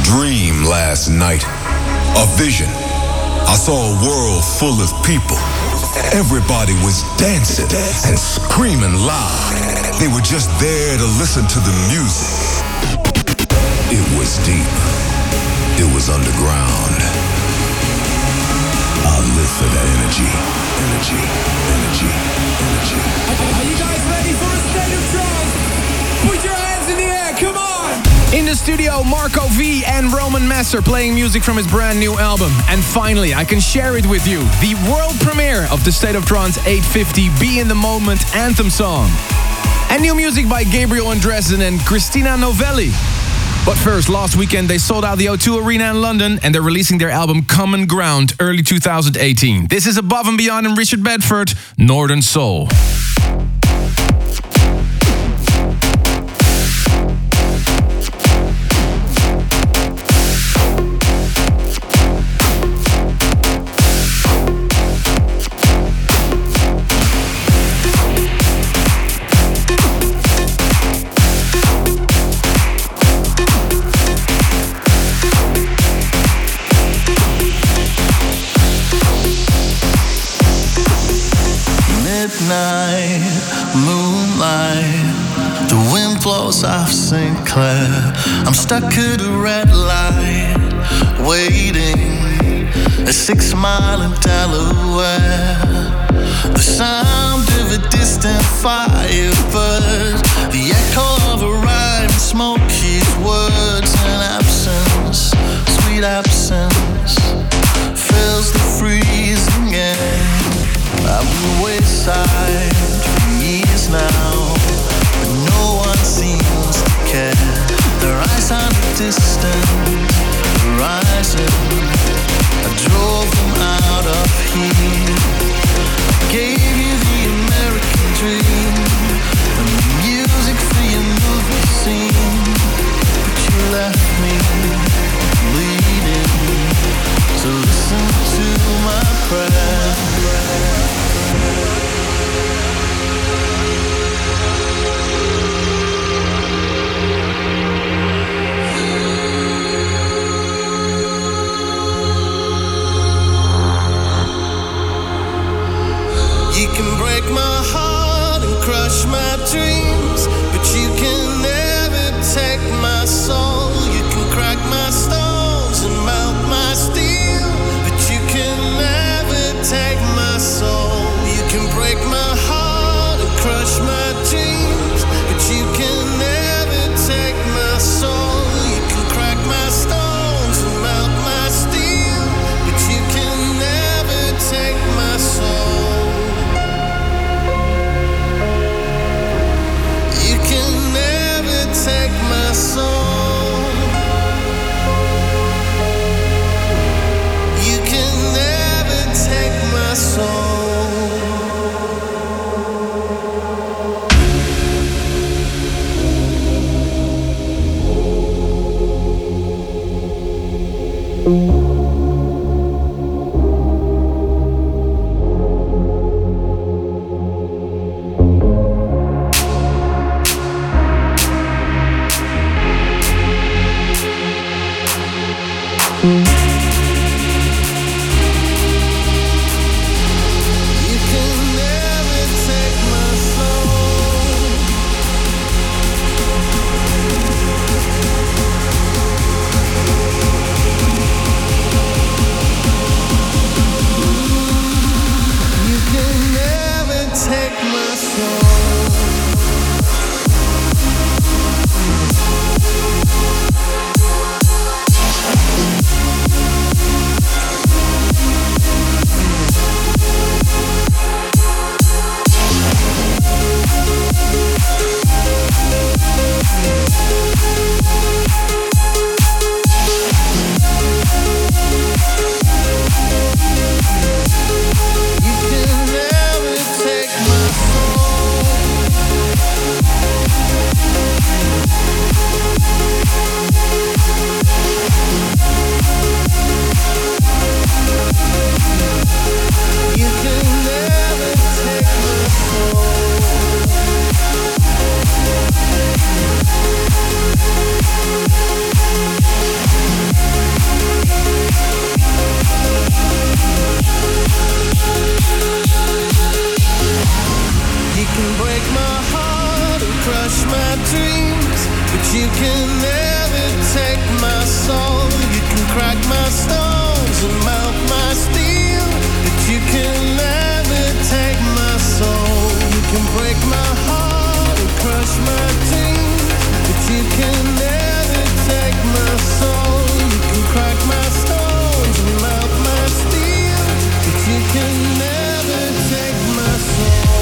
dream last night. A vision. I saw a world full of people. Everybody was dancing and screaming loud. They were just there to listen to the music. It was deep. It was underground. I live for that energy. Energy. Energy. Energy. Are you guys ready for a state of trance? Put your hands in the air, come on! In the studio, Marco V and Roman Messer playing music from his brand new album. And finally, I can share it with you. The world premiere of the State of Trance 850 Be in the Moment anthem song. And new music by Gabriel Andressen and Christina Novelli. But first, last weekend they sold out the O2 Arena in London and they're releasing their album Common Ground early 2018. This is Above and Beyond and Richard Bedford, Northern Soul. Moonlight, the wind blows off St. Clair. I'm stuck at a red light, waiting a 6 mile in Delaware. The sound of a distant firebird, the echo of a rhyme, smoke his words, and absence, sweet absence, fills the freezing air. I've been wayside for years now, but no one seems to care. Their eyes on the distant horizon, I drove them out of here. I gave you the American dream and the music for your movie scene, but you left me bleeding. So listen to my prayer. break my heart and crush my dreams, but you can never take my soul. You can crack my stones and melt my steel, but you can never take my soul. You can break my heart and crush my dreams, but you can never take my soul. You can crack my stones and melt my steel, but you can never take my soul.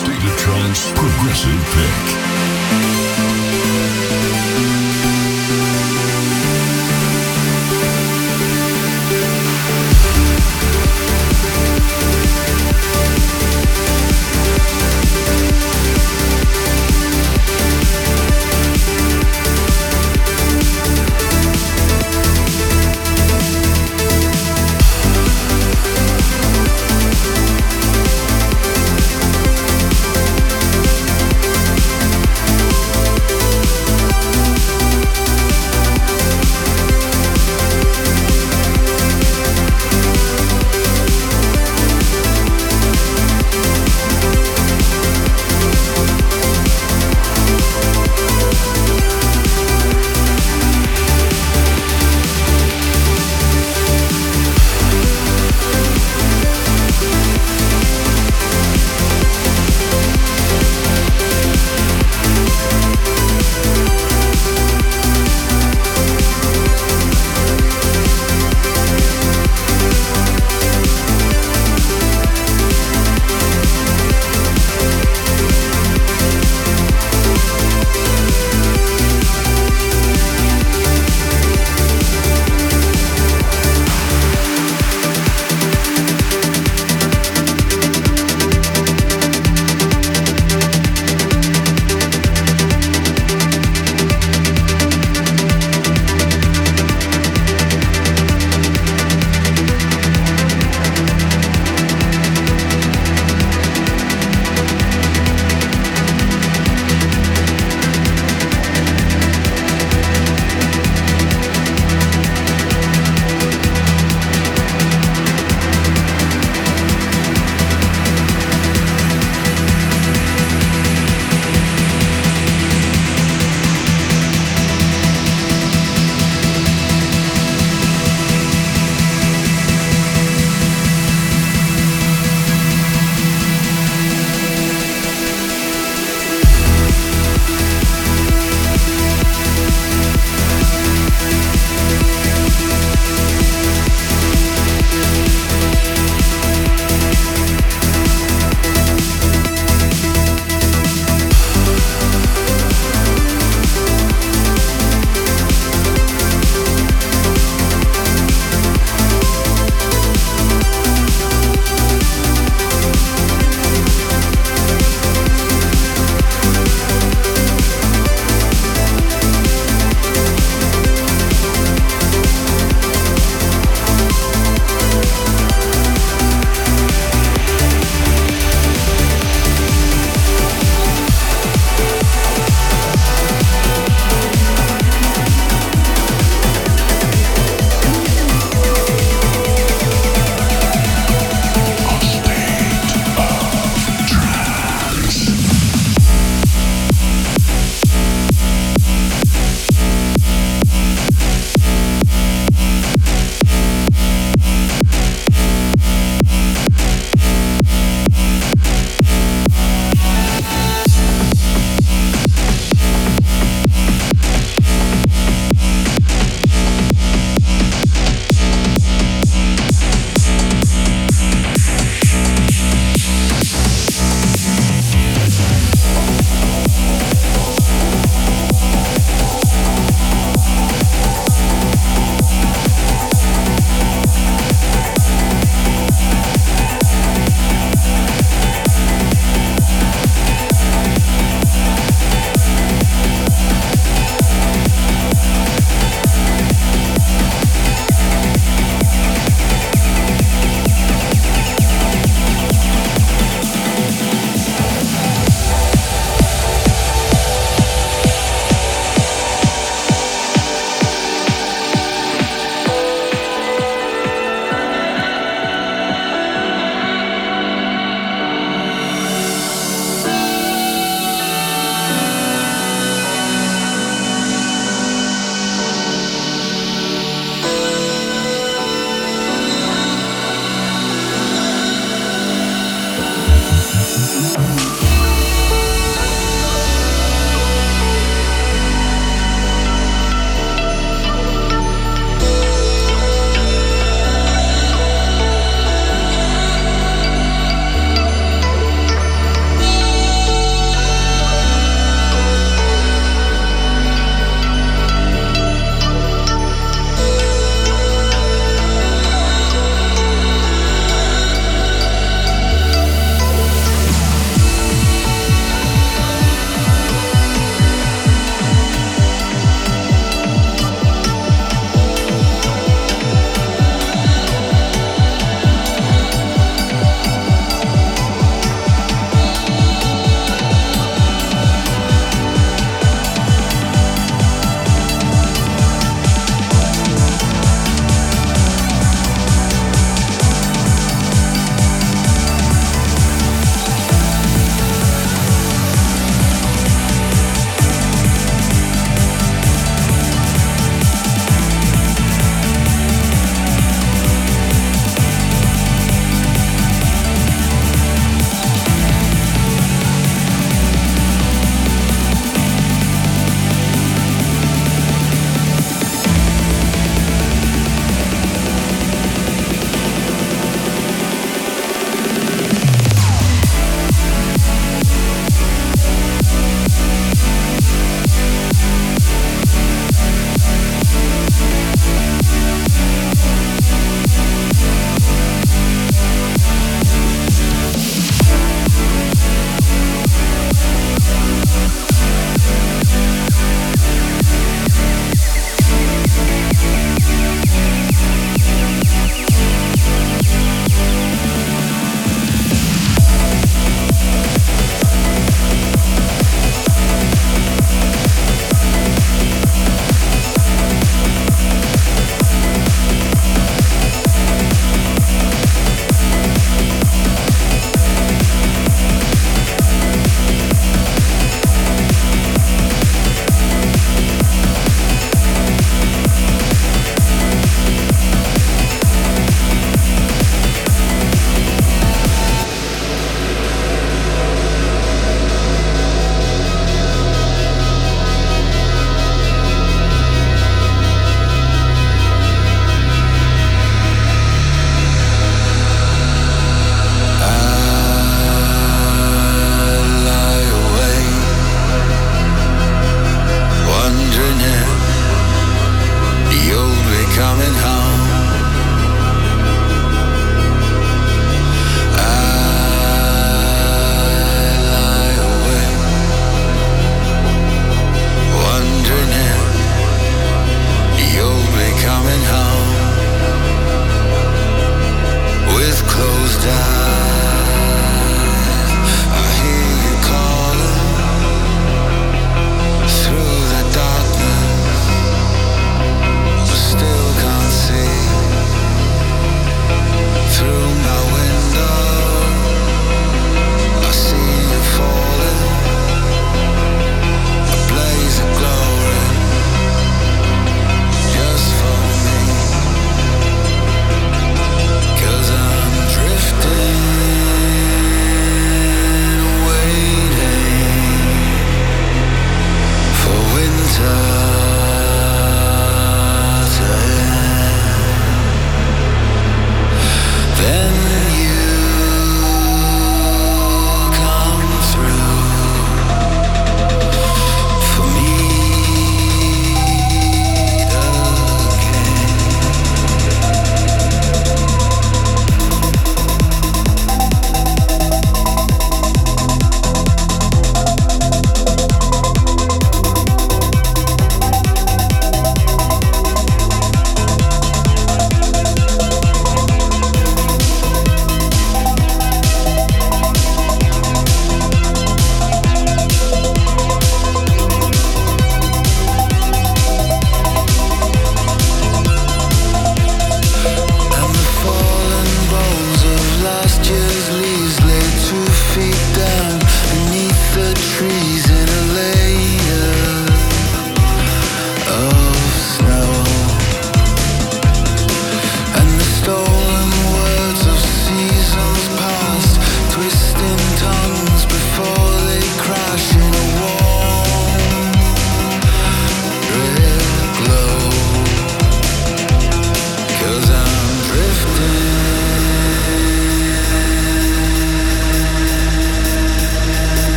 State of Trance Progressive Pick.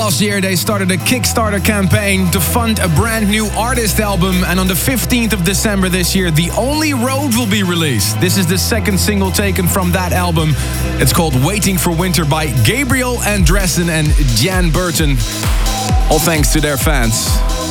last year, they started a Kickstarter campaign to fund a brand new artist album. And on the 15th of December this year, The Only Road will be released. This is the second single taken from that album. It's called Waiting for Winter by Gabriel Andressen and Jan Burton. All thanks to their fans.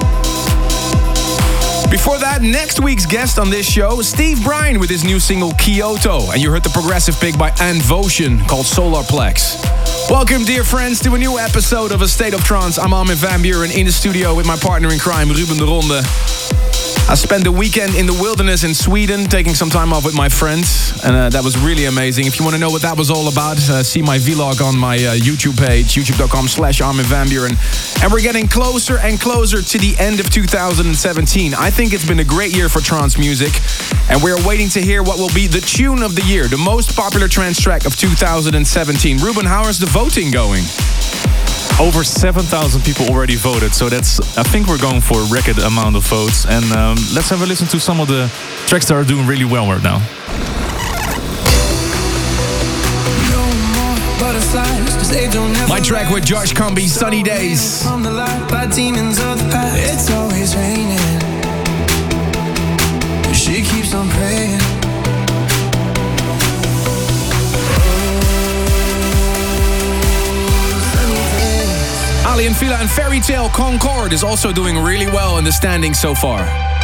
Before that, next week's guest on this show, Steve Bryan with his new single Kyoto. And you heard the progressive pick by Anne Votion called Solarplex. Welcome, dear friends, to a new episode of A State of Trance. I'm Armin van Buuren in the studio with my partner in crime, Ruben de Ronde. I spent the weekend in the wilderness in Sweden, taking some time off with my friends. And that was really amazing. If you want to know what that was all about, see my vlog on my YouTube page, youtube.com/Armin van Buuren. And we're getting closer and closer to the end of 2017. I think it's been a great year for trance music. And we're waiting to hear what will be the tune of the year, the most popular trance track of 2017. Ruben, how is the voting going? Over 7,000 people already voted, so I think we're going for a record amount of votes. And let's have a listen to some of the tracks that are doing really well right now. My track with Josh Comby, Sunny Days. It's always raining. She keeps on praying. Aly & Fila and Fairy Tale Concord is also doing really well in the standings so far.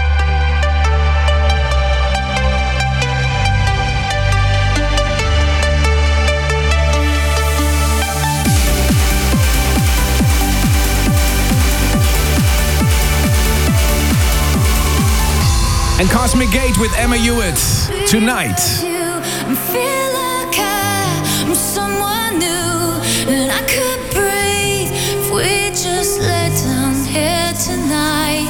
And Cosmic Gate with Emma Hewitt, Tonight. I feel like I'm someone new, and I could breathe if we just lay down here tonight.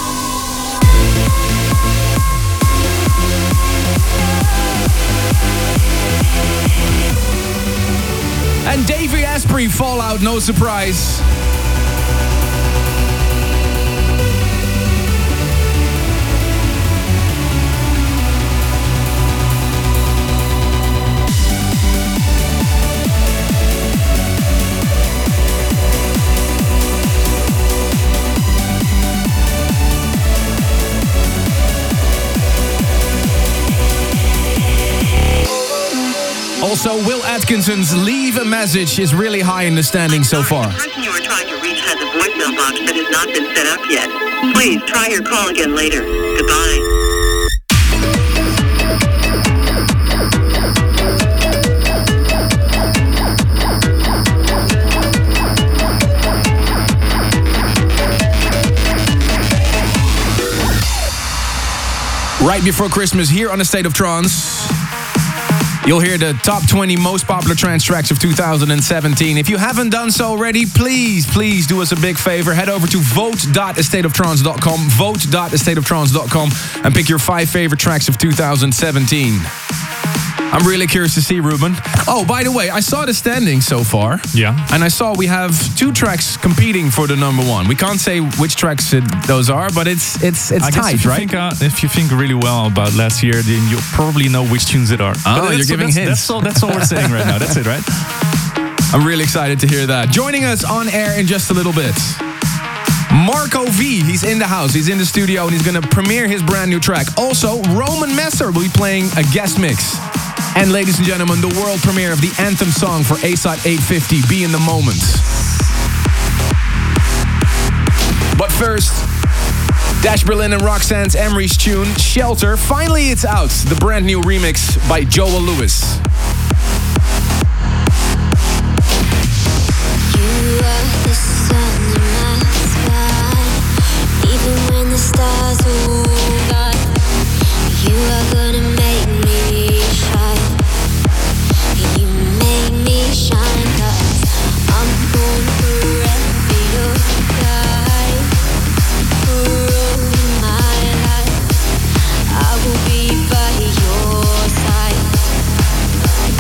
And Davey Asprey, Fallout, no surprise. Also, Will Atkinson's Leave a Message is really high in the standings so far. The person you are trying to reach has a voicemail box that has not been set up yet. Please try your call again later. Goodbye. Right before Christmas, here on A State of Trance, you'll hear the top 20 most popular trance tracks of 2017. If you haven't done so already, please do us a big favor. Head over to vote.astateoftrance.com, vote.astateoftrance.com, and pick your 5 favorite tracks of 2017. I'm really curious to see, Ruben. Oh, by the way, I saw the standings so far. Yeah. And I saw we have 2 tracks competing for the number 1. We can't say which tracks those are, but it's tight, right? If you think really well about last year, then you'll probably know which tunes it are. Oh, you're giving hints. That's all we're saying right now. That's it, right? I'm really excited to hear that. Joining us on air in just a little bit, Marco V. He's in the house. He's in the studio, and he's going to premiere his brand new track. Also, Roman Messer will be playing a guest mix. And ladies and gentlemen, the world premiere of the anthem song for ASOT 850, Be in the Moment. But first, Dash Berlin and Roxanne's Emery's tune, Shelter. Finally, it's out. The brand new remix by Joel Lewis. You are the sun in my sky, even when the stars are gone. You are gonna make me shine. You make me shine, 'cause I'm born forever your guide. For my life, I will be by your side.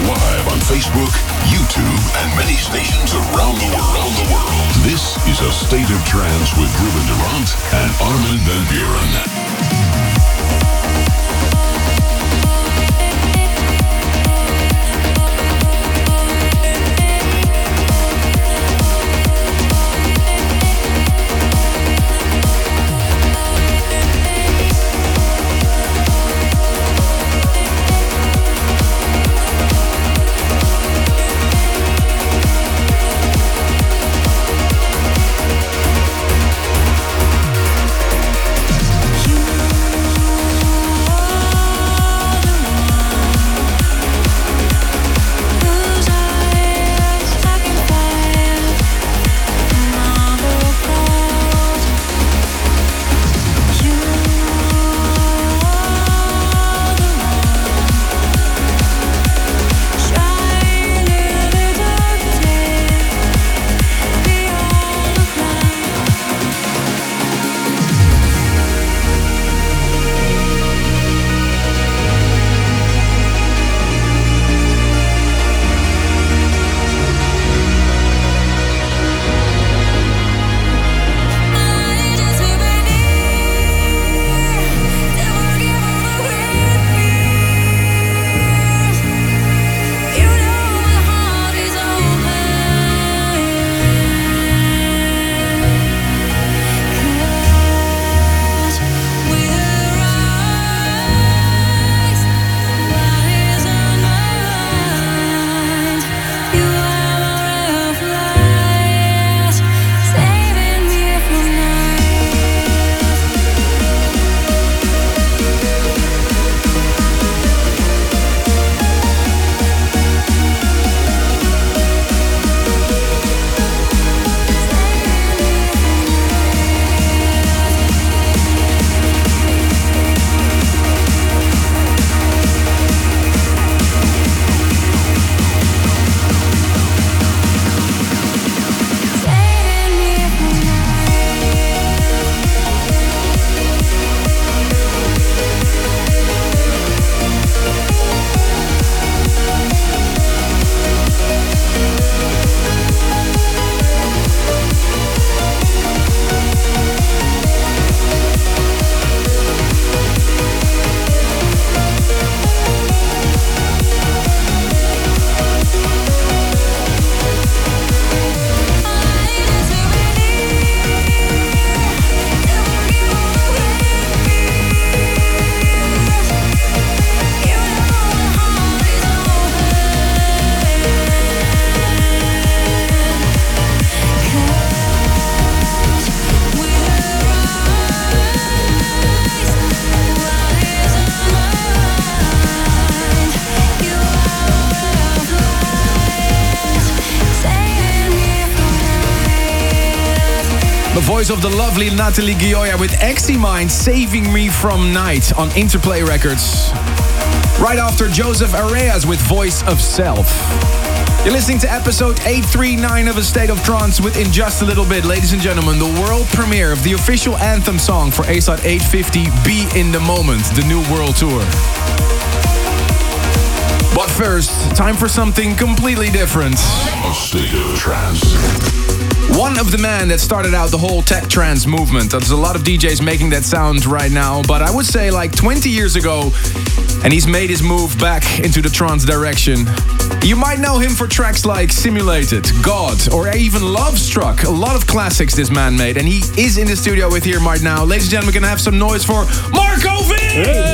live on Facebook, YouTube, and many stations around the world. This is A State of Trance with Ruben Durant and Armin van Buuren. Voice of the lovely Natalie Gioia with Eximind, Saving Me From Night on Interplay Records. Right after Joseph Areas with Voice of Self. You're listening to episode 839 of A State of Trance with In Just a Little Bit. Ladies and gentlemen, the world premiere of the official anthem song for ASOT 850, Be In The Moment, the new world tour. But first, time for something completely different. A State of Trance. One of the men that started out the whole tech trance movement. There's a lot of DJs making that sound right now, but I would say like 20 years ago, and he's made his move back into the trance direction. You might know him for tracks like Simulated, God, or even Love Struck. A lot of classics this man made, and he is in the studio with here right now. Ladies and gentlemen, we're gonna have some noise for Marco V! Hey.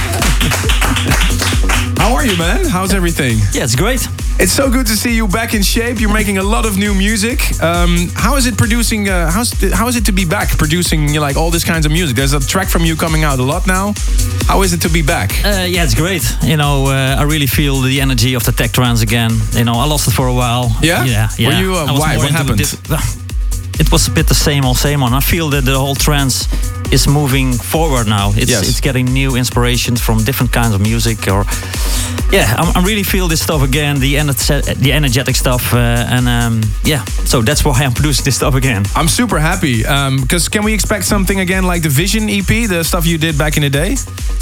How are you, man? How's everything? Yeah, it's great. It's so good to see you back in shape. You're making a lot of new music. How is it producing? How is it to be back producing like all this kinds of music? There's a track from you coming out a lot now. How is it to be back? Yeah, it's great. You know, I really feel the energy of the tech trance again. You know, I lost it for a while. Yeah. Yeah. Were you? Why? What happened? it was a bit the same old, same old. I feel that the whole trance is moving forward now. It's getting new inspirations from different kinds of music. Or I really feel this stuff again, the energetic stuff, so that's why I'm producing this stuff again. I'm super happy because can we expect something again like the Vision EP, the stuff you did back in the day?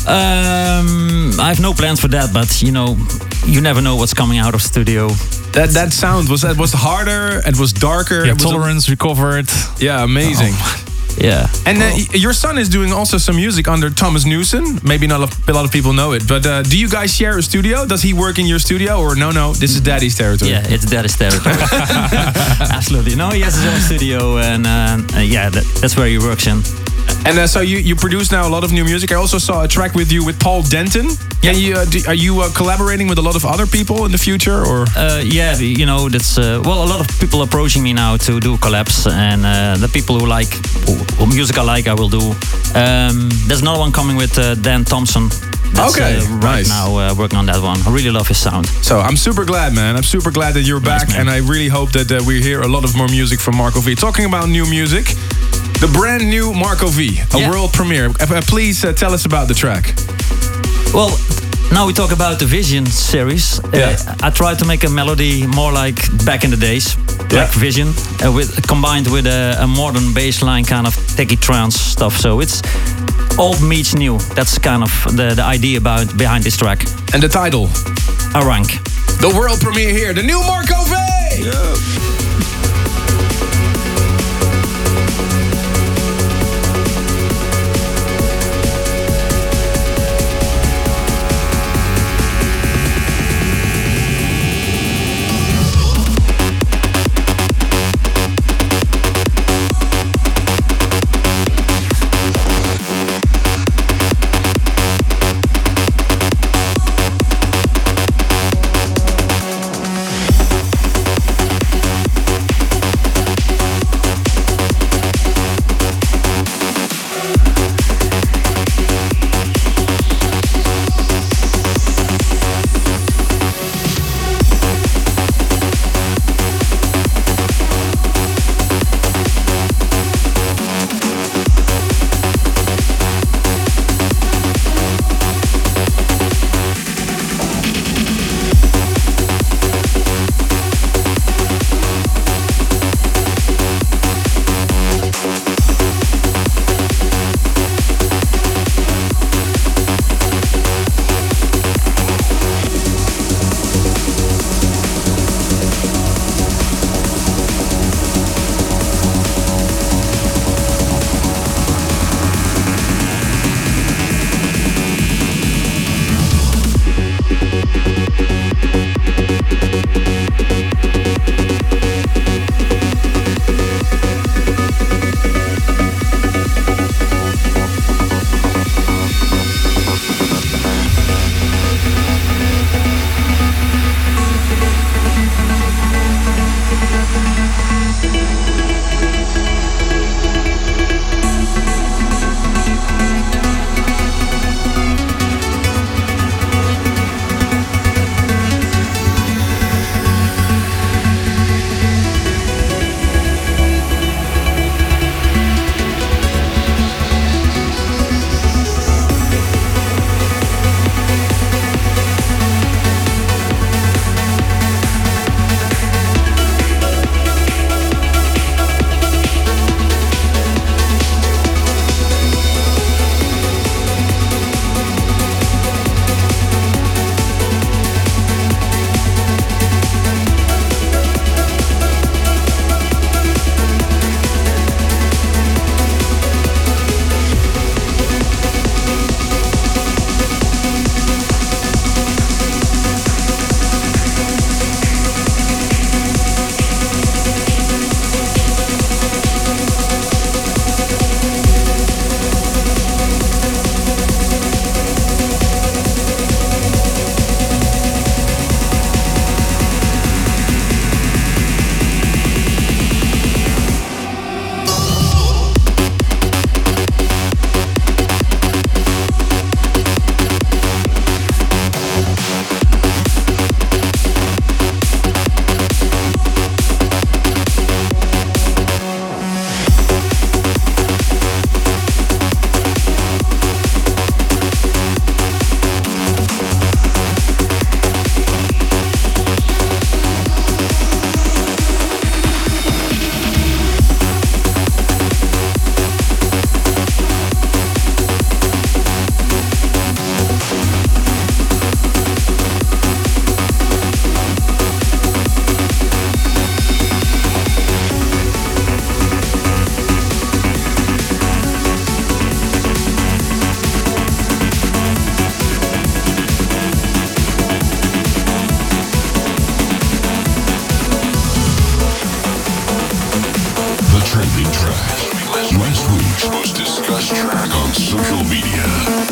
I have no plans for that, but you never know what's coming out of studio. That sound was harder, it was darker. Yeah, Tolerance recovered. Yeah, amazing. Yeah. And your son is doing also some music under Thomas Newson. Maybe not a lot of people know it, but do you guys share a studio? Does he work in your studio, or no, this is Daddy's territory? Yeah, it's Daddy's territory. Absolutely. No, he has his own studio, and that's where he works in. And so you produce now a lot of new music. I also saw a track with you with Paul Denton. Yeah. Are you collaborating with a lot of other people in the future, or? That's a lot of people approaching me now to do collabs, and the people who like music I like, I will do. There's another one coming with Dan Thompson. That's, right now working on that one. I really love his sound. So I'm super glad, man. I'm super glad that you're back, and I really hope that we hear a lot of more music from Marco V. Talking about new music, the brand new Marco V, a world premiere. Please tell us about the track. Well, now we talk about the Vision series. I tried to make a melody more like back in the days, like Vision, combined with a modern bass line, kind of techie trance stuff. So it's old meets new. That's kind of the idea behind this track. And the title? Arank. The world premiere here, the new Marco V! Yeah. week's most discussed track on social media.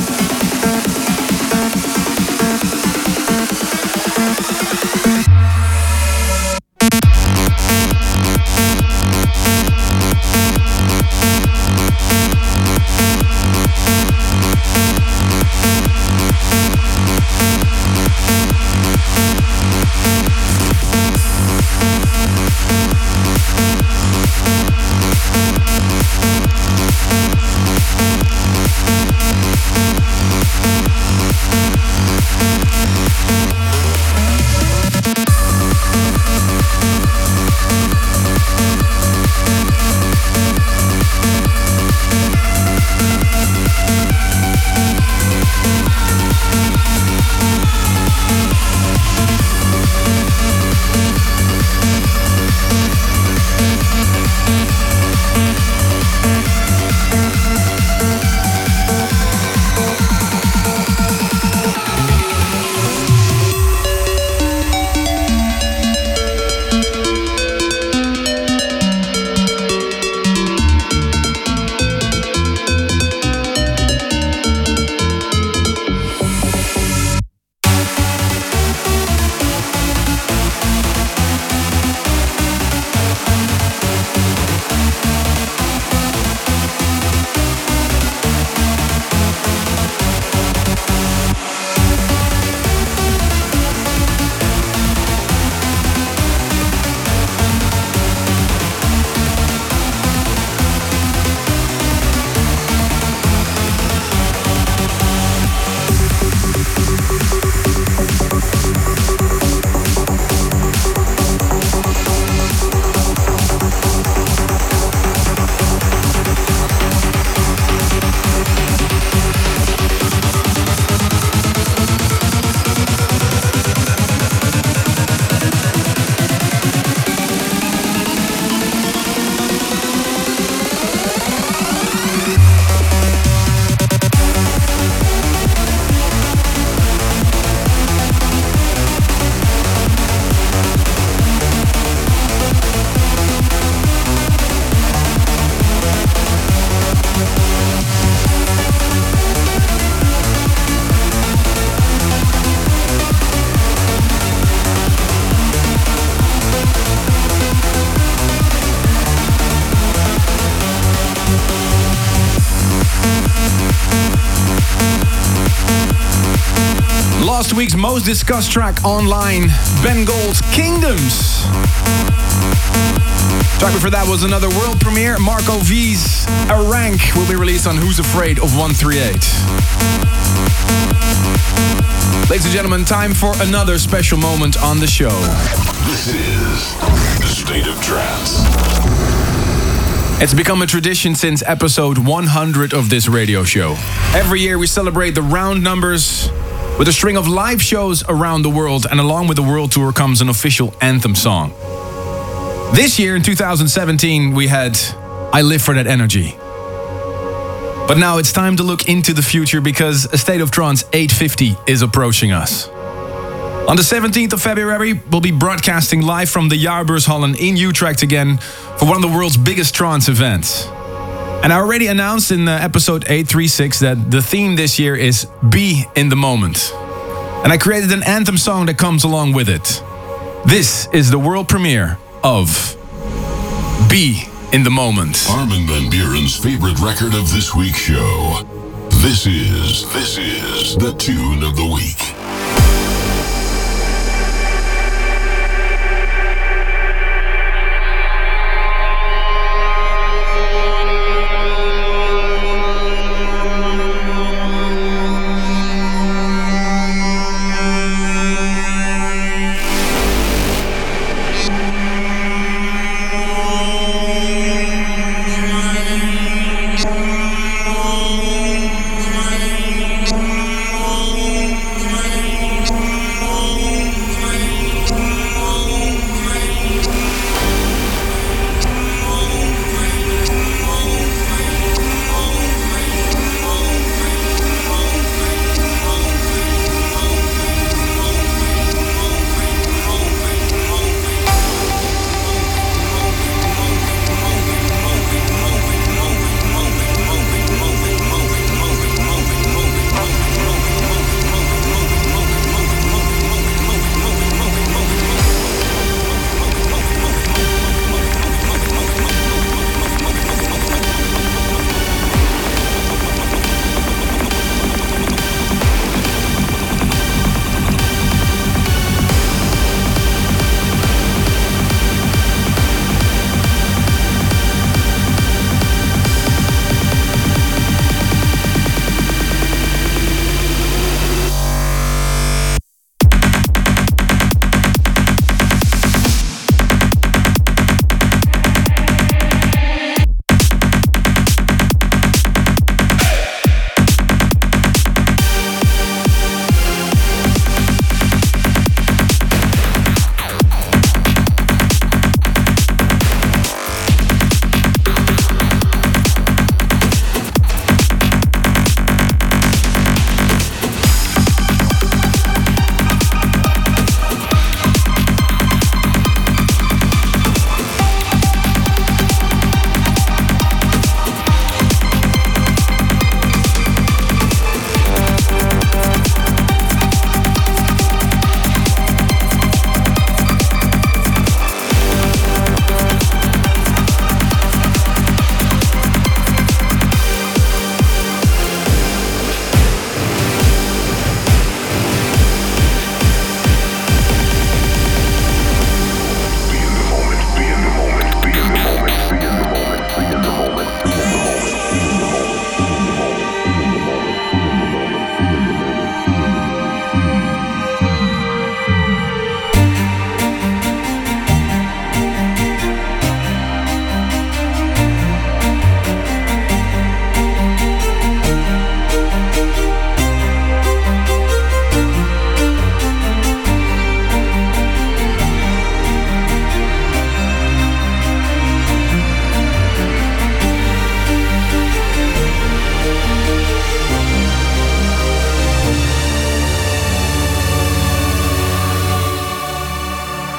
Last week's most discussed track online, Ben Gold's Kingdoms. Track before that was another world premiere, Marco V's A Rank will be released on Who's Afraid of 138. Ladies and gentlemen, time for another special moment on the show. This is The State of Trance. It's become a tradition since episode 100 of this radio show. Every year we celebrate the round numbers with a string of live shows around the world, and along with the world tour comes an official anthem song. This year, in 2017, we had I Live for That Energy. But now it's time to look into the future because A State of Trance 850 is approaching us. On the 17th of February, we'll be broadcasting live from the Jaarbeurshallen in Utrecht again for one of the world's biggest trance events. And I already announced in episode 836 that the theme this year is Be in the Moment. And I created an anthem song that comes along with it. This is the world premiere of Be in the Moment. Armin van Buuren's favorite record of this week's show. This is the tune of the week.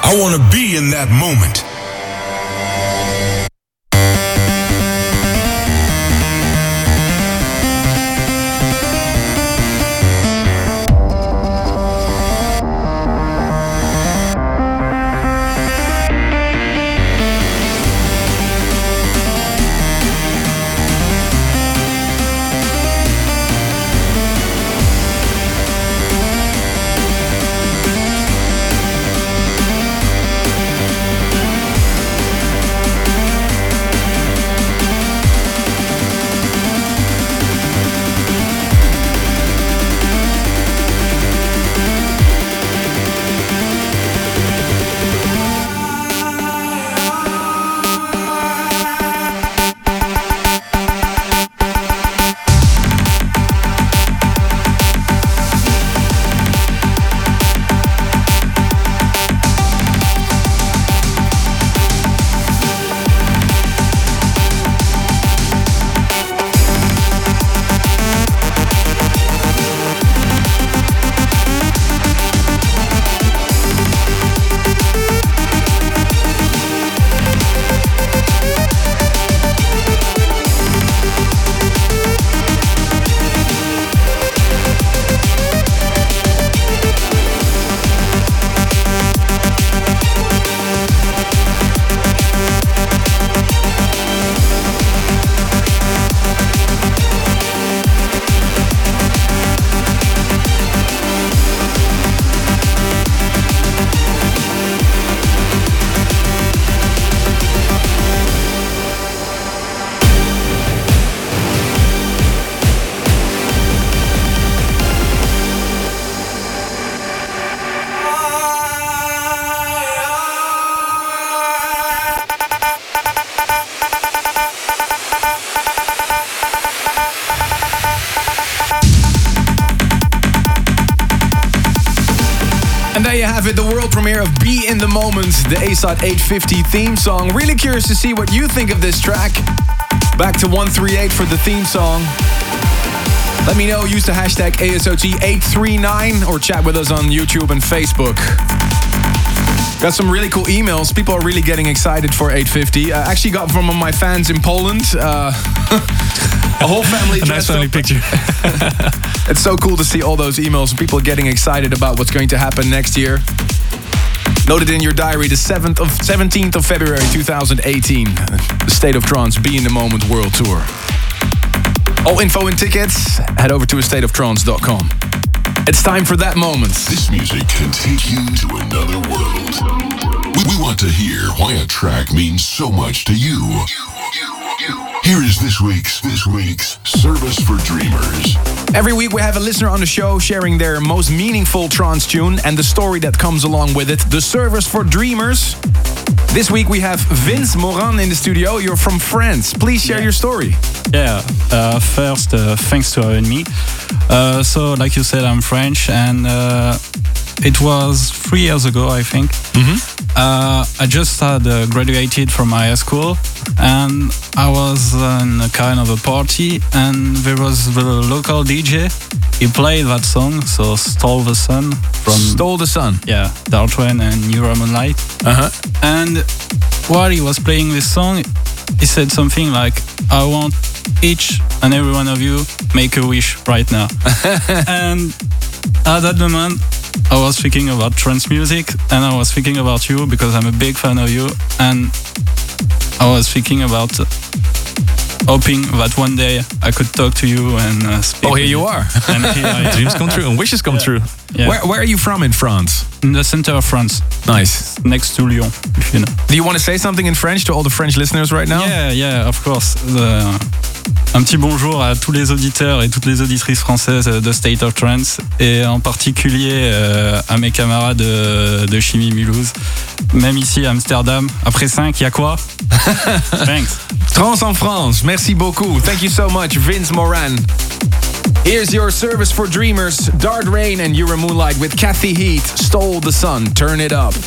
I want to be in that moment. And there you have it, the world premiere of Be in the Moment, the ASOT 850 theme song. Really curious to see what you think of this track. Back to 138 for the theme song. Let me know, use the hashtag ASOT839 or chat with us on YouTube and Facebook. Got some really cool emails. People are really getting excited for 850. I actually got from my fans in Poland. A whole family dressed nice up. picture. It's so cool to see all those emails and people getting excited about what's going to happen next year. Note it in your diary, the 17th of February 2018. The State of Trance Be in the Moment World Tour. All info and tickets, head over to astateoftrance.com. It's time for that moment. This music can take you to another world. We want to hear why a track means so much to you. Here is this week's Service for Dreamers. Every week we have a listener on the show sharing their most meaningful trance tune and the story that comes along with it. The Service for Dreamers. This week we have Vince Moran in the studio. You're from France. Please share your story. Yeah, first, thanks to having me. So, like you said, I'm French, and it was 3 years ago, I think. I just had graduated from high school, and I was in a kind of a party, and there was the local DJ. He played that song, so Stole the Sun from Stole the Sun. Yeah, Dartwen and Neura Moonlight. And while he was playing this song, he said something like, "I want each and every one of you make a wish right now." And at that moment, I was thinking about trance music, and I was thinking about you because I'm a big fan of you, and I was thinking about hoping that one day I could talk to you and speak. Oh, here you are. And here I am. Dreams come true and wishes come true. Yeah. Where are you from in France? In the center of France. Nice. Next to Lyon, if you know. Do you want to say something in French to all the French listeners right now? Yeah, of course. Un petit bonjour à tous les auditeurs et toutes les auditrices françaises de State of Trance, et en particulier à mes camarades de Chimie Mulhouse. Même ici à Amsterdam, après 5, il y a quoi? Thanks. Trance en France, merci beaucoup. Thank you so much, Vince Moran. Here's your Service for Dreamers, Dart Rain and Neura Moonlight with Kathy Heat, Stole the Sun, Turn It Up.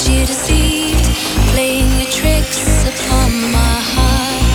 you deceived, playing your tricks upon my heart.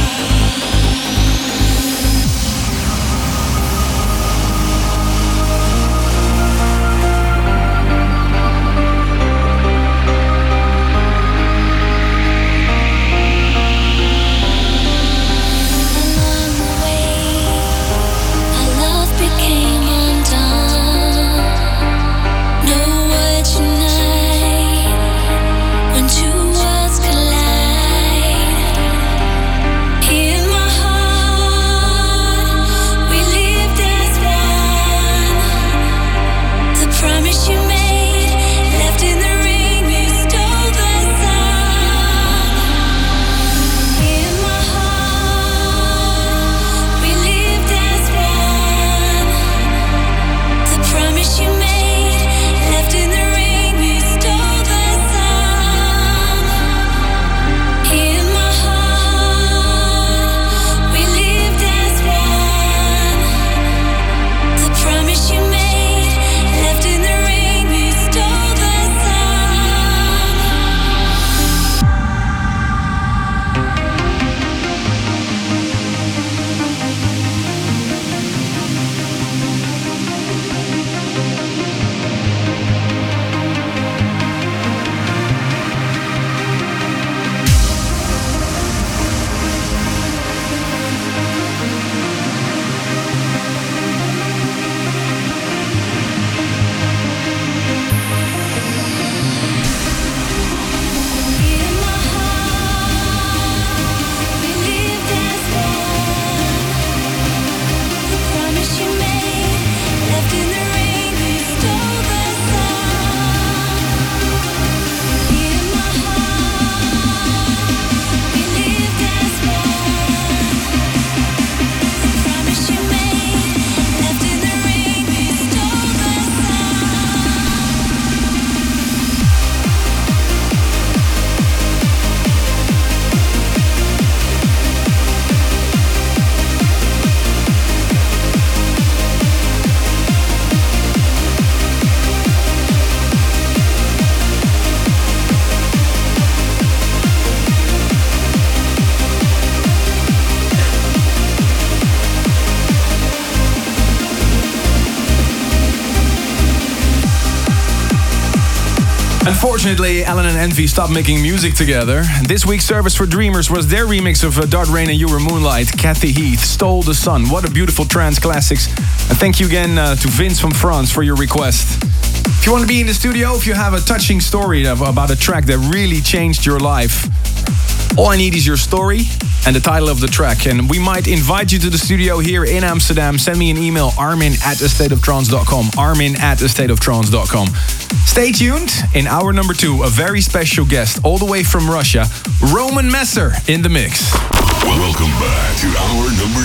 Unfortunately, Alan and Envy stopped making music together. This week's Service for Dreamers was their remix of Dart Rain and You Were Moonlight. Kathy Heath, Stole the Sun. What a beautiful trance classics. And thank you again to Vince from France for your request. If you want to be in the studio, if you have a touching story about a track that really changed your life, all I need is your story and the title of the track. And we might invite you to the studio here in Amsterdam. Send me an email, armin@astateoftrance.com. armin@astateoftrance.com. Stay tuned. In hour number 2, a very special guest all the way from Russia, Roman Messer in the mix. Welcome back to hour number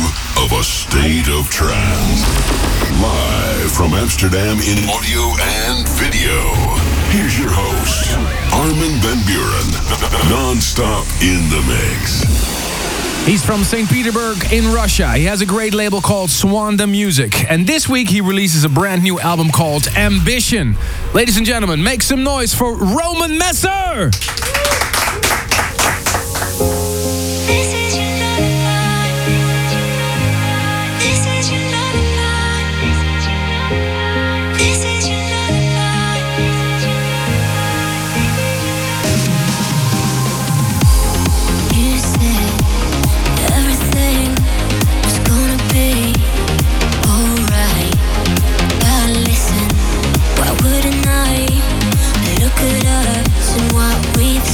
2 of A State of Trance. Live from Amsterdam in audio and video. Here's your host, Armin van Buuren. Non-stop in the mix. He's from St. Petersburg in Russia. He has a great label called Swanda Music. And this week he releases a brand new album called Ambition. Ladies and gentlemen, make some noise for Roman Messer! Look at us and what we've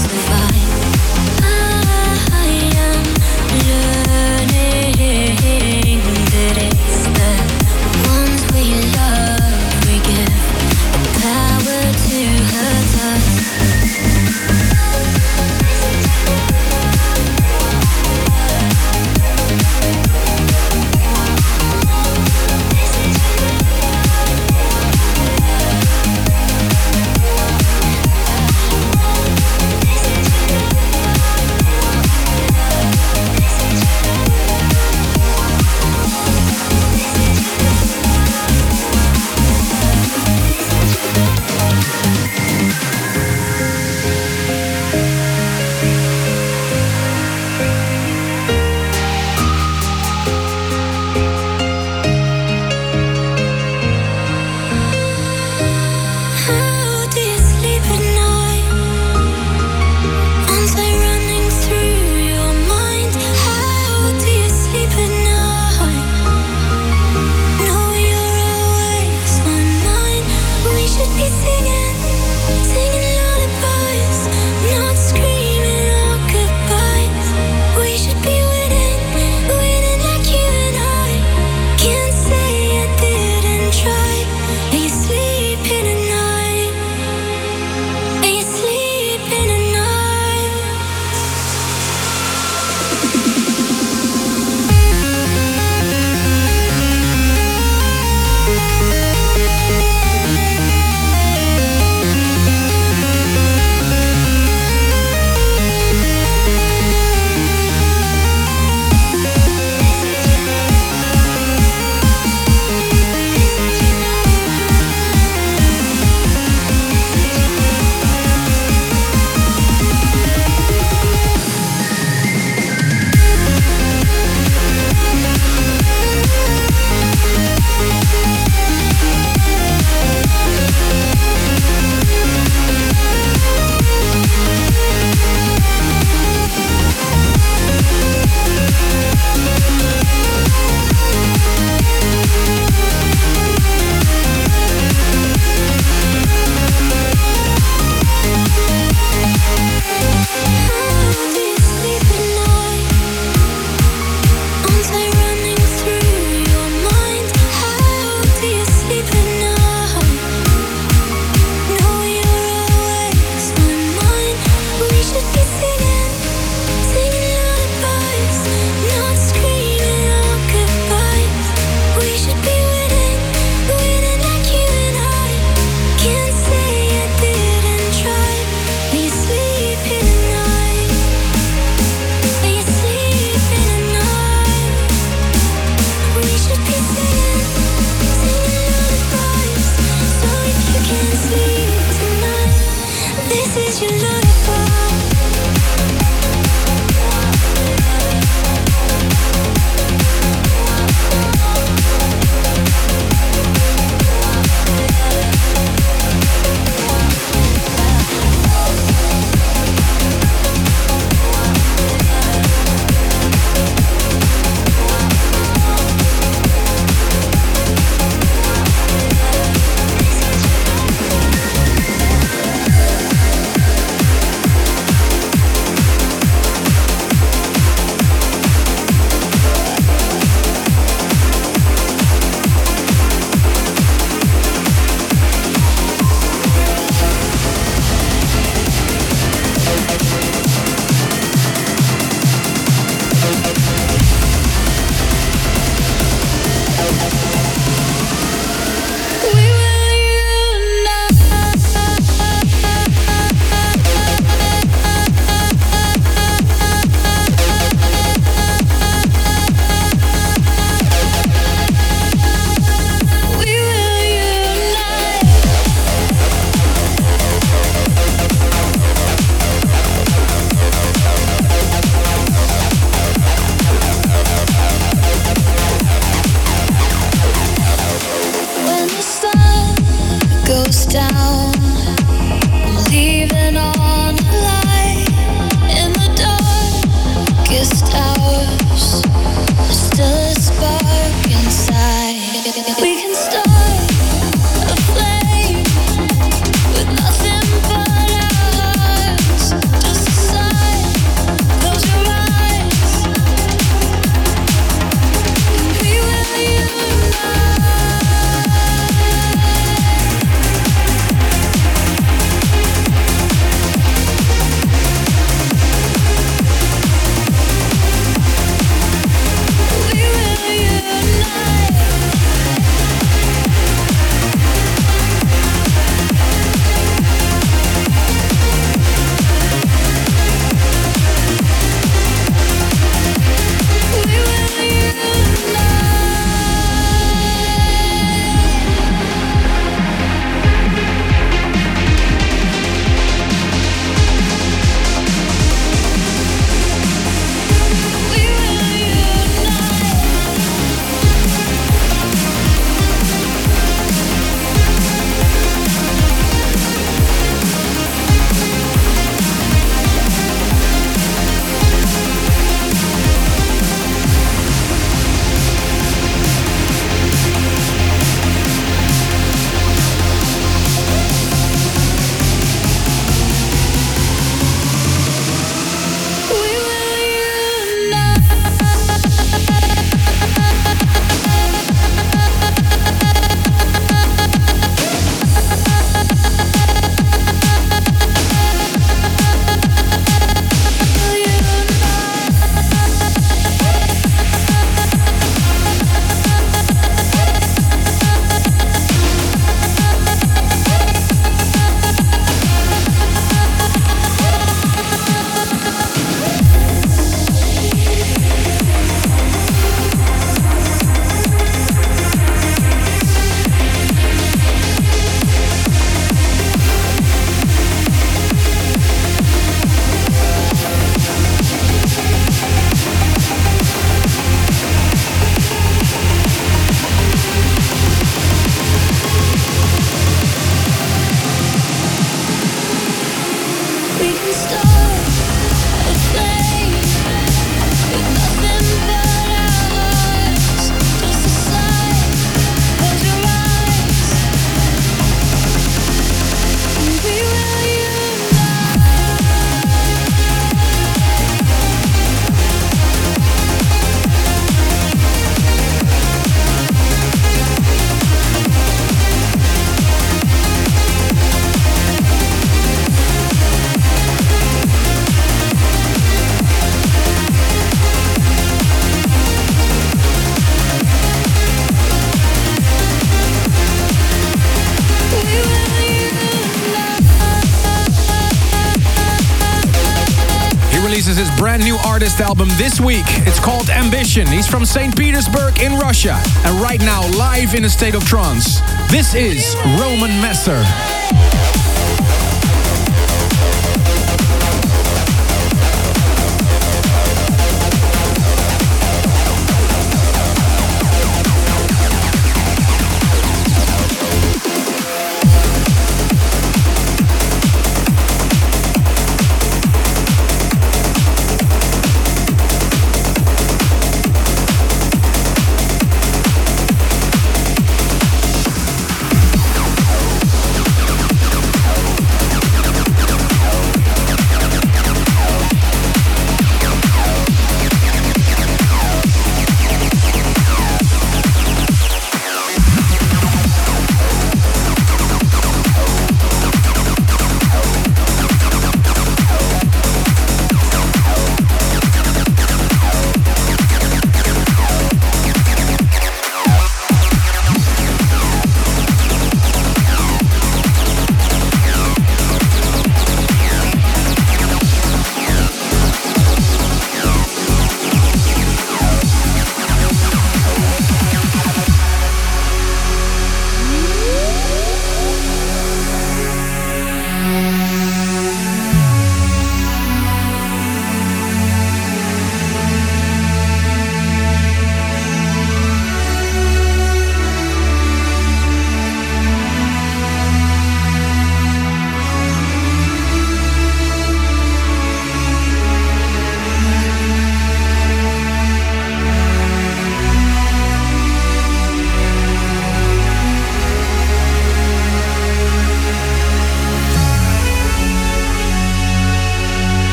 releases his brand new artist album this week. It's called Ambition. He's from St. Petersburg in Russia. And right now, live in a state of trance, this is Roman Messer.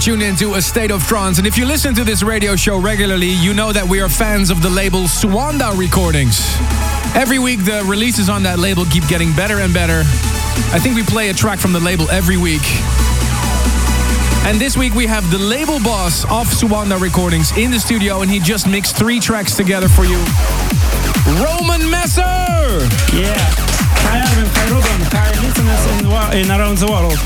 tuned into A State of Trance. And if you listen to this radio show regularly, you know that we are fans of the label Suanda Recordings. Every week, the releases on that label keep getting better and better. I think we play a track from the label every week. And this week, we have the label boss of Suanda Recordings in the studio, and he just mixed 3 tracks together for you. Roman Messer! Yeah. Hi Armin, hi Ruben, hi listeners in around the world.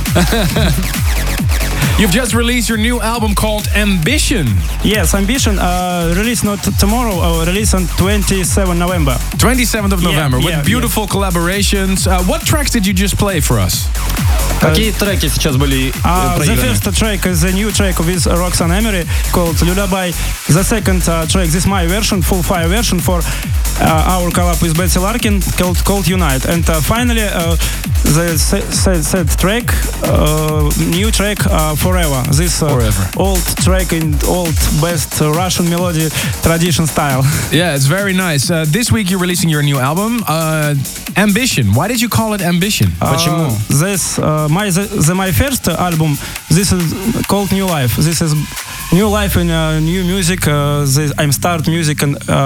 You've just released your new album called Ambition. Yes, Ambition, release not tomorrow, release on 27th November. 27th of November, with beautiful collaborations. What tracks did you just play for us? Какие треки сейчас были The first track is a new track with Roxanne Emery called Lullaby. The second track, this is my version, full fire version for our collab with Betsy Larkin called Unite. And finally, the third track, new track, Forever. This old track in old best Russian melody tradition style. Yeah, it's very nice. This week you're releasing your new album, Ambition. Why did you call it Ambition? Почему? This my first album. This is called New Life. This is new life in new music. I'm start music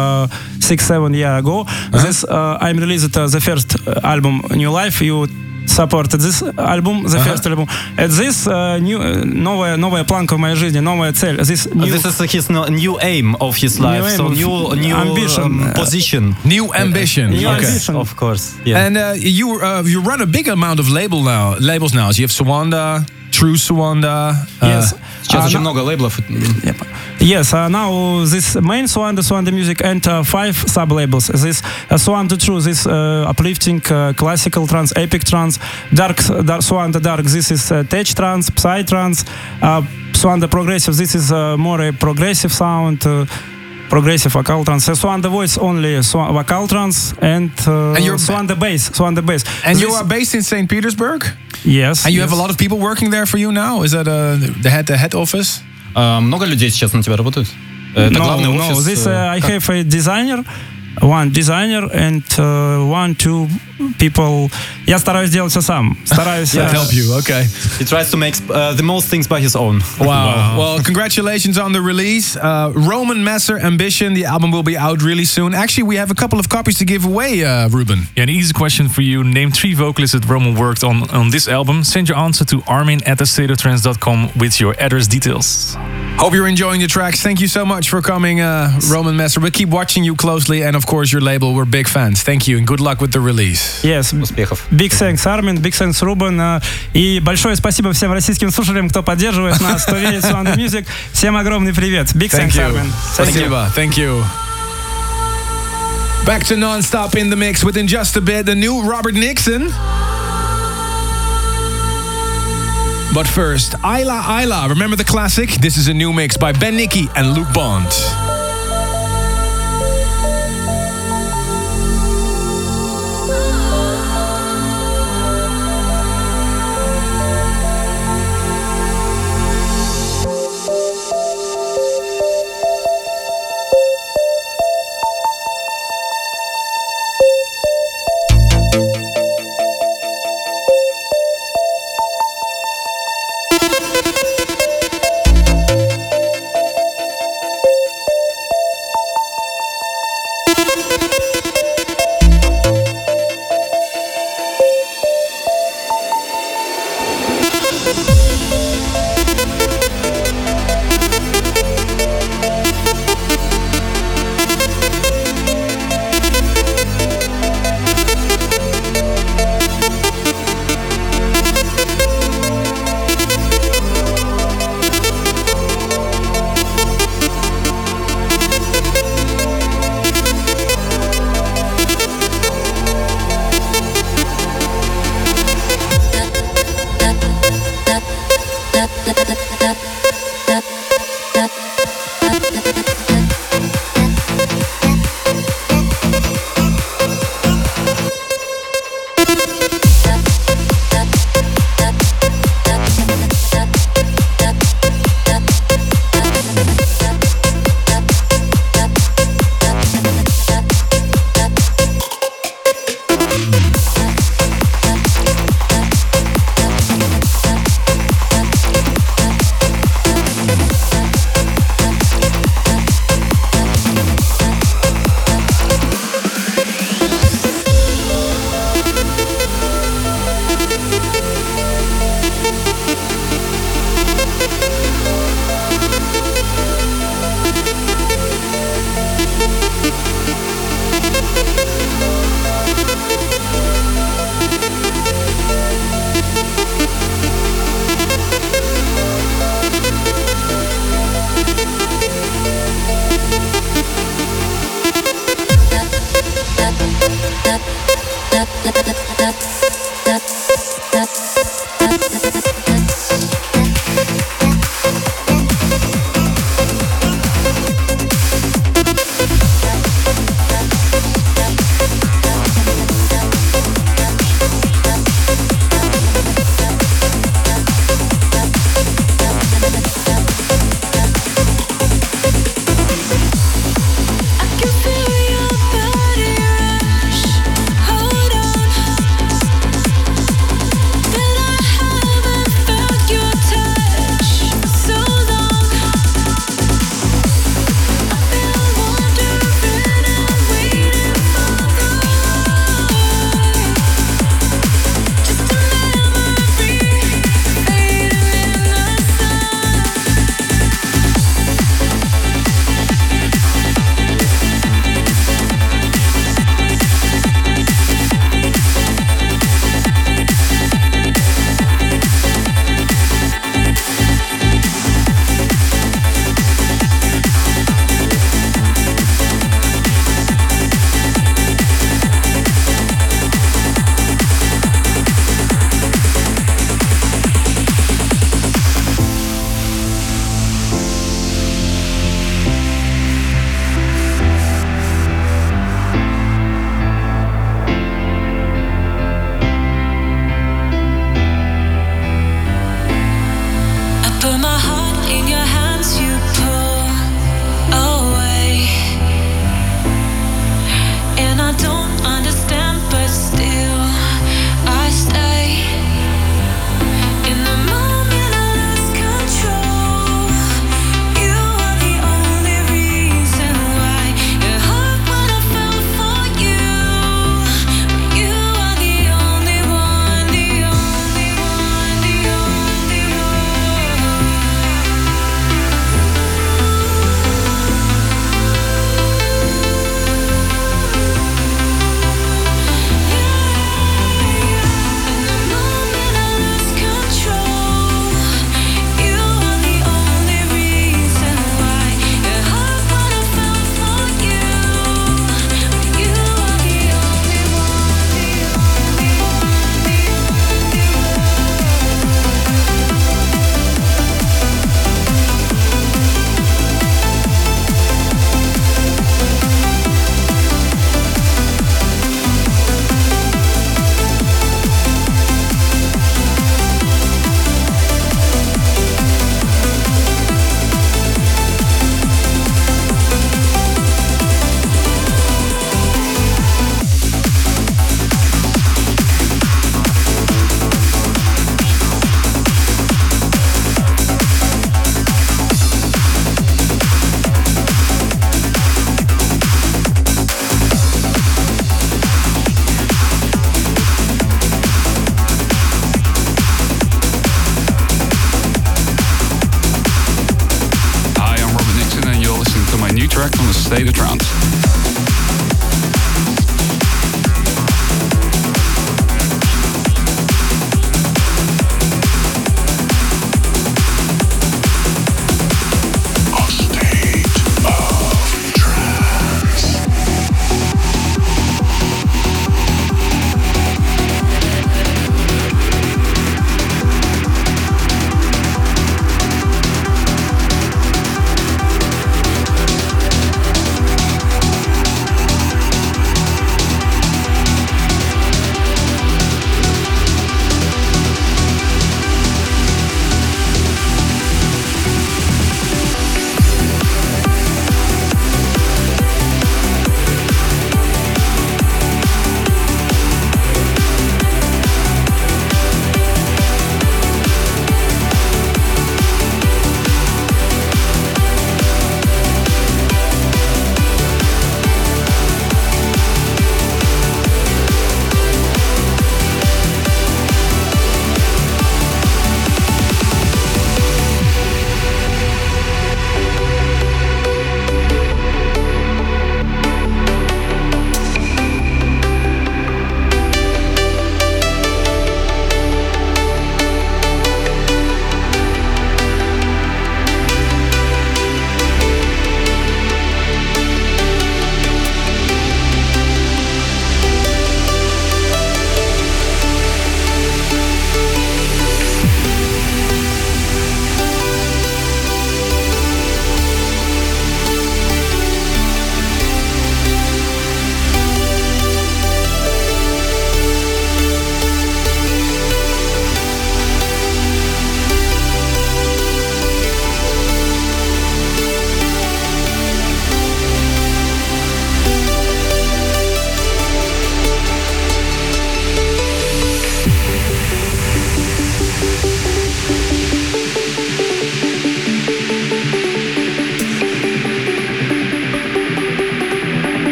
6-7 years ago. This I'm released the first album New Life. You supported this album, the first album. And this новая планка в моей жизни, новая цель. This is his new aim of his life. So new ambition, position. New ambition. New ambition. Of course. Yeah. And you run a big amount of labels now. So you have Suanda, True Suanda. Yes. Сейчас очень много лейблов. Yes, now this main Suanda Music and 5 sub-labels. This Suanda True, this uplifting classical trance, epic trance, dark Suanda Dark, this is tech trance, psy trance, Suanda Progressive, this is more a progressive sound, progressive vocal trance. Suanda Voice only vocal trance, and Suanda Bass. And you are based in St. Petersburg? Yes. And you have a lot of people working there for you now? Is that the head office? Много людей сейчас на тебя работают? Это главный офис? No, this I have a designer, one designer and 1-2 people. Я стараюсь делать все сам. Стараюсь help you. Okay. He tries to make the most things by his own. Wow. Well, congratulations on the release. Roman Messer, Ambition. The album will be out really soon. Actually, we have a couple of copies to give away, Ruben. Yeah, an easy question for you. Name 3 vocalists that Roman worked on this album. Send your answer to armin@astateoftrance.com with your address details. Hope you're enjoying the tracks. Thank you so much for coming, Roman Messer. We'll keep watching you closely. And of course, your label. We're big fans. Thank you and good luck with the release. Yes. Успехов. Big thanks, Armin. Big thanks, Ruben. И большое спасибо всем российским слушателям, кто поддерживает нас, кто верит в Suanda Music. Всем огромный привет. Big thanks, Armin. Thank you. Back to Non-Stop in the Mix with, in just a bit, the new Robert Nixon. But first, Ayla Ayla. Remember the classic? This is a new mix by Ben Nicky and Luke Bond. track on the State of Trance.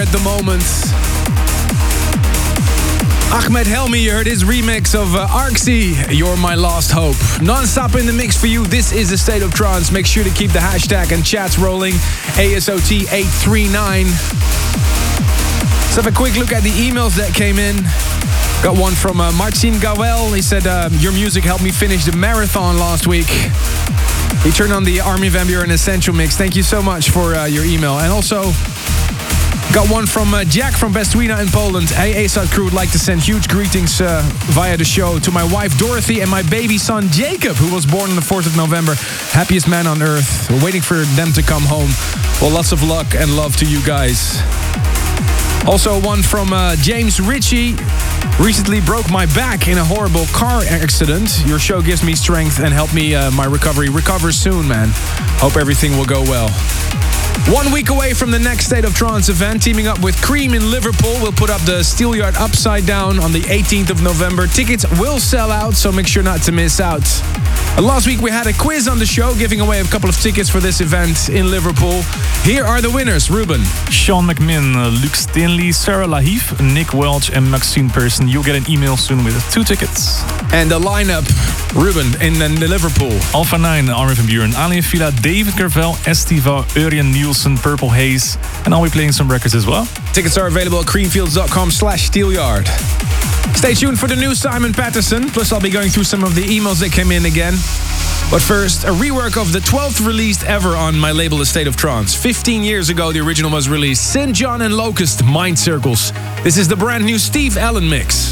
at the moment. Ahmed Helmi, you heard his remix of Arxie, You're My Lost Hope. Non-stop in the mix for you, this is A State of Trance. Make sure to keep the hashtag and chats rolling, ASOT839. Let's have a quick look at the emails that came in. Got one from Marcin Gawel. He said, your music helped me finish the marathon last week. He turned on the Armin van Buuren Essential Mix. Thank you so much for your email. And also, got one from Jack from Bestwina in Poland. Hey, ASOT crew would like to send huge greetings via the show to my wife Dorothy and my baby son Jacob, who was born on the 4th of November. Happiest man on earth. We're waiting for them to come home. Well, lots of luck and love to you guys. Also one from James Ritchie. Recently broke my back in a horrible car accident. Your show gives me strength and help me my recovery. Recover soon, man. Hope everything will go well. 1 week away from the next State of Trance event, teaming up with Cream in Liverpool. We'll put up the Steelyard Upside Down on the 18th of November. Tickets will sell out, so make sure not to miss out. Last week we had a quiz on the show, giving away a couple of tickets for this event in Liverpool. Here are the winners, Ruben. Sean McMinn, Luke Stinley, Sarah Lahif, Nick Welch and Maxine Person. You'll get an email soon with 2 tickets. And the lineup, Ruben, in Liverpool. Alpha 9, Armin van Buuren, Alien Villa, David Carvel, Estiva, Urian Nielsen, Purple Haze. And I'll be playing some records as well. Tickets are available at creamfields.com/steelyard. Stay tuned for the new Simon Patterson. Plus, I'll be going through some of the emails that came in again. But first, a rework of the 12th released ever on my label, A State of Trance. 15 years ago, the original was released. St. John and Locust, Mind Circles. This is the brand new Steve Allen mix.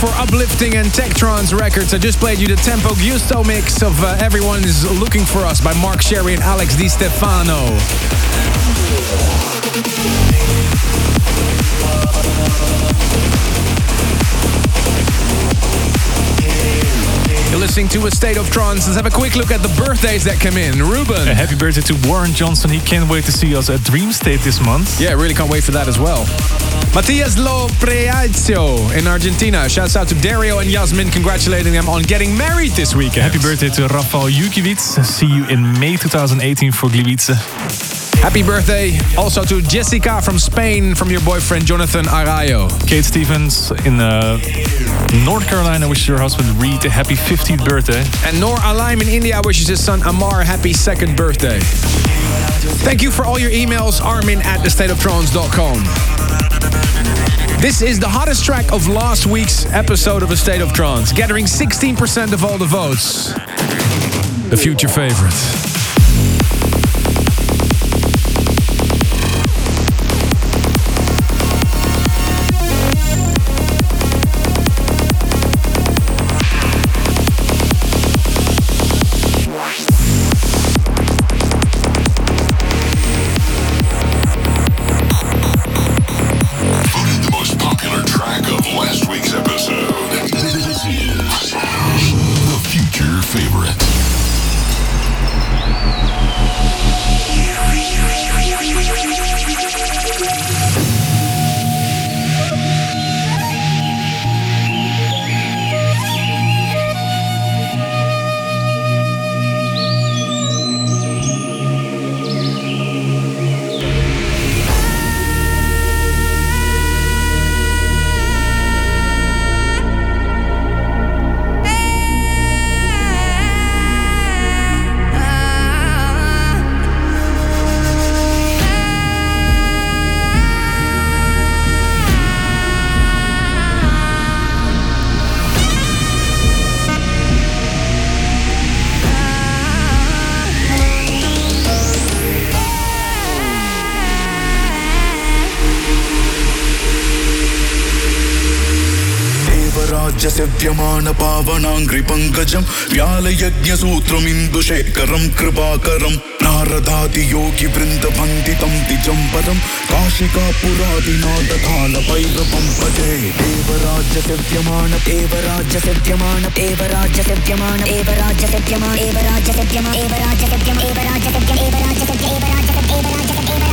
for uplifting and tech trance records. I just played you the Tempo Giusto mix of Everyone Is Looking For Us by Mark Sherry and Alex Di Stefano. You're listening to A State of Trance. Let's have a quick look at the birthdays that came in. Ruben. A happy birthday to Warren Johnson. He can't wait to see us at Dream State this month. Yeah, really can't wait for that as well. Matias Lo Preazio in Argentina. Shouts out to Dario and Yasmin, congratulating them on getting married this weekend. Happy birthday to Rafael Jukiewicz. See you in May 2018 for Gliwice. Happy birthday also to Jessica from Spain, from your boyfriend Jonathan Arayo. Kate Stevens in North Carolina wishes your husband Reed a happy 15th birthday. And Noor Alaim in India wishes his son Amar happy 2nd birthday. Thank you for all your emails, armin@thestateoftrance.com. This is the hottest track of last week's episode of A State of Trance, gathering 16% of all the votes. A future favorite. सेव्यमान पावनांग्रि पंकजं व्याल यज्ञ सूत्रमिन्दुशेखरं कृपाकरं नारदादि योगी वृंद वंदितं तिजं परं काशिका पुरादिनाद काल भैरवं भजे देवराज्य सेव्यमान देवराज्य सेव्यमान देवराज्य सेव्यमान देवराज्य सेव्यमान देवराज्य सेव्यमान देवराज्य सेव्यमान देवराज्य सेव्यमान देवराज्य सेव्यमान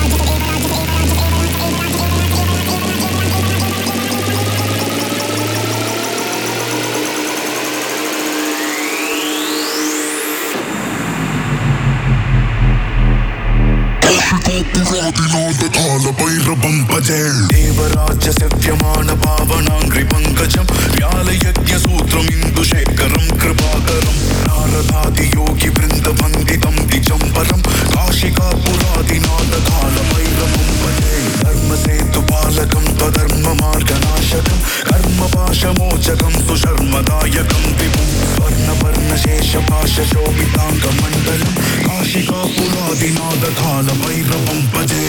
पुरादिनाद काल भैरवं भजे देवराज्य सेव्यमान पावनांग्रि पंकजं व्याल यज्ञ सूत्रमिन्दुशेखरं कृपाकरं नारदादि योगी वृंद वंदितं द्विजं परं काशिका पुरादिनाद काल भैरवं भजे धर्म सेतु पालकं त्वधर्म मार्गनाशकं कर्म पाशमोचकं सुशर्मदायकं विभुं स्वर्णवर्ण शेष पाश शोभिताङ्गमण्डलं काशिका पुरादिनाद काल भैरवं भजे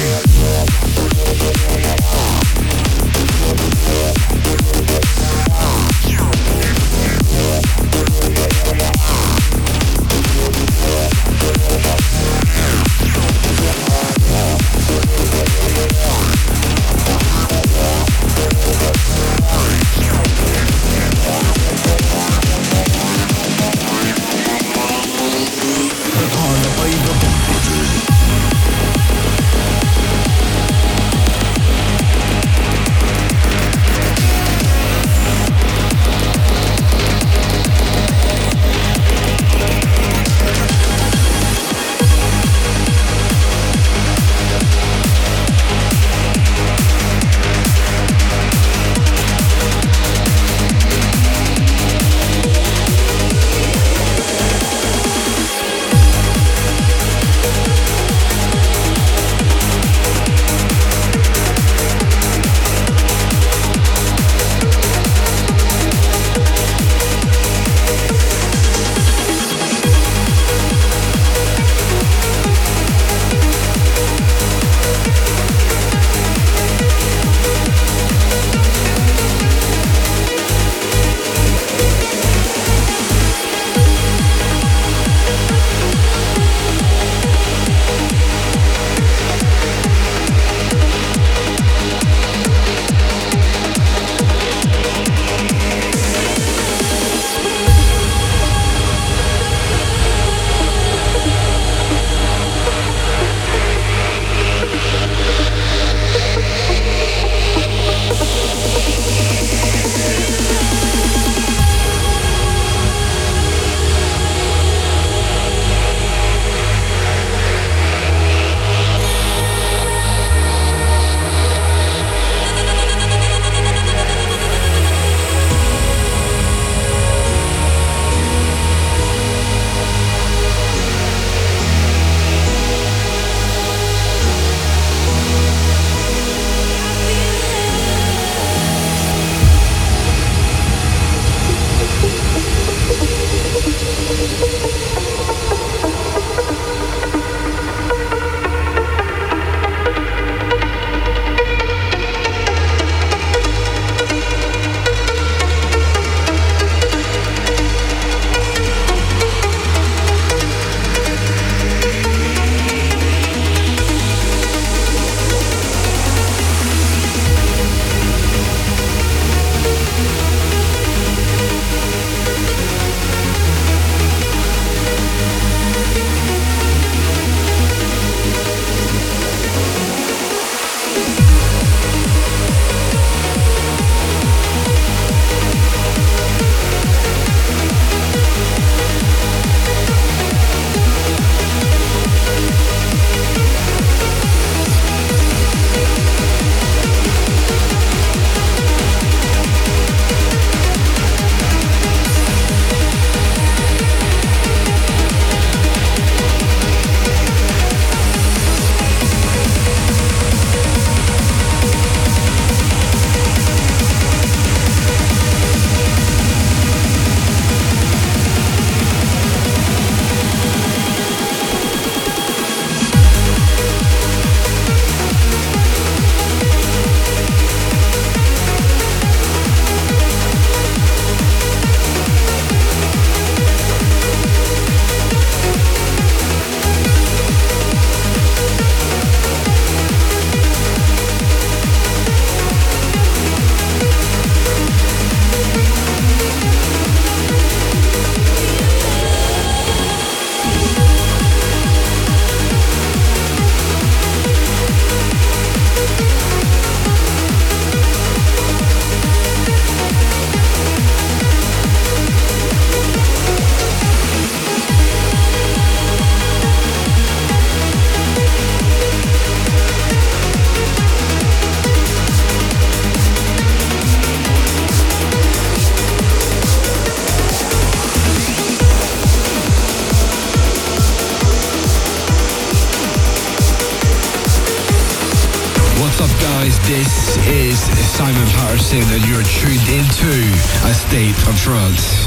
This is Simon Patterson and you're tuned into A State of Trance.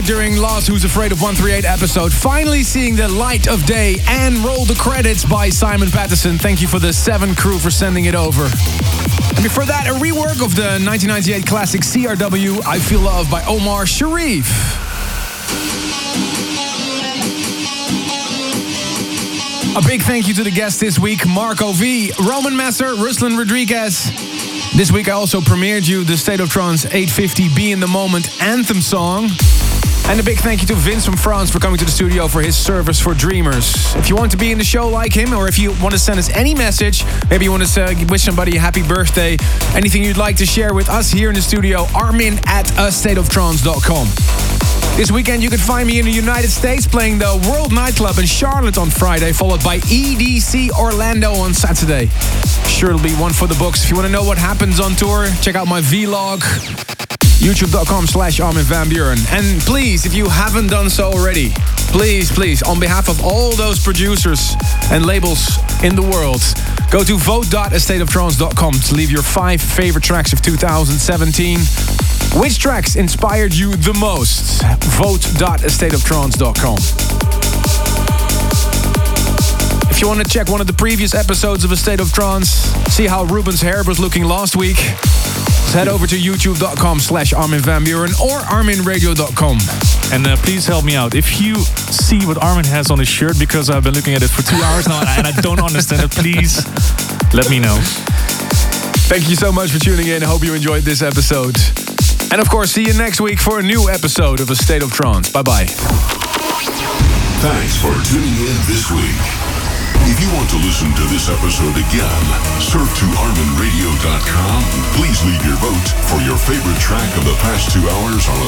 aired during Lost Who's Afraid of 138 episode, finally seeing the light of day, and roll the credits by Simon Patterson. Thank you for the 7 crew for sending it over. And before that, a rework of the 1998 classic CRW, I Feel Love by Omar Sharif. A big thank you to the guests this week, Marco V, Roman Messer, Ruslan Rodriguez. This week I also premiered you the State of Trance 850 Be in the Moment anthem song. And a big thank you to Vince from France for coming to the studio for his service for Dreamers. If you want to be in the show like him, or if you want to send us any message, maybe you want to wish somebody a happy birthday, anything you'd like to share with us here in the studio, armin@astateoftrance.com. This weekend you can find me in the United States playing the World Nightclub in Charlotte on Friday, followed by EDC Orlando on Saturday. Sure, it'll be one for the books. If you want to know what happens on tour, check out my vlog, youtube.com/Armin van Buuren. And please, if you haven't done so already, please, on behalf of all those producers and labels in the world, go to vote.astateoftrance.com to leave your 5 favorite tracks of 2017. Which tracks inspired you the most? Vote.astateoftrance.com. If you want to check one of the previous episodes of A State of Trance, see how Ruben's hair was looking last week, head over to youtube.com/Armin van Buuren or arminradio.com. And please help me out. If you see what Armin has on his shirt, because I've been looking at it for 2 hours now and I don't understand it, please let me know. Thank you so much for tuning in. I hope you enjoyed this episode. And of course, see you next week for a new episode of A State of Trance. Bye-bye. Thanks for tuning in this week. If you want to listen to this episode again, surf to arminradio.com. Please leave your vote for your favorite track of the past 2 hours on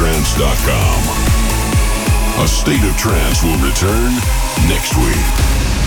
astateoftrance.com. A State of Trance will return next week.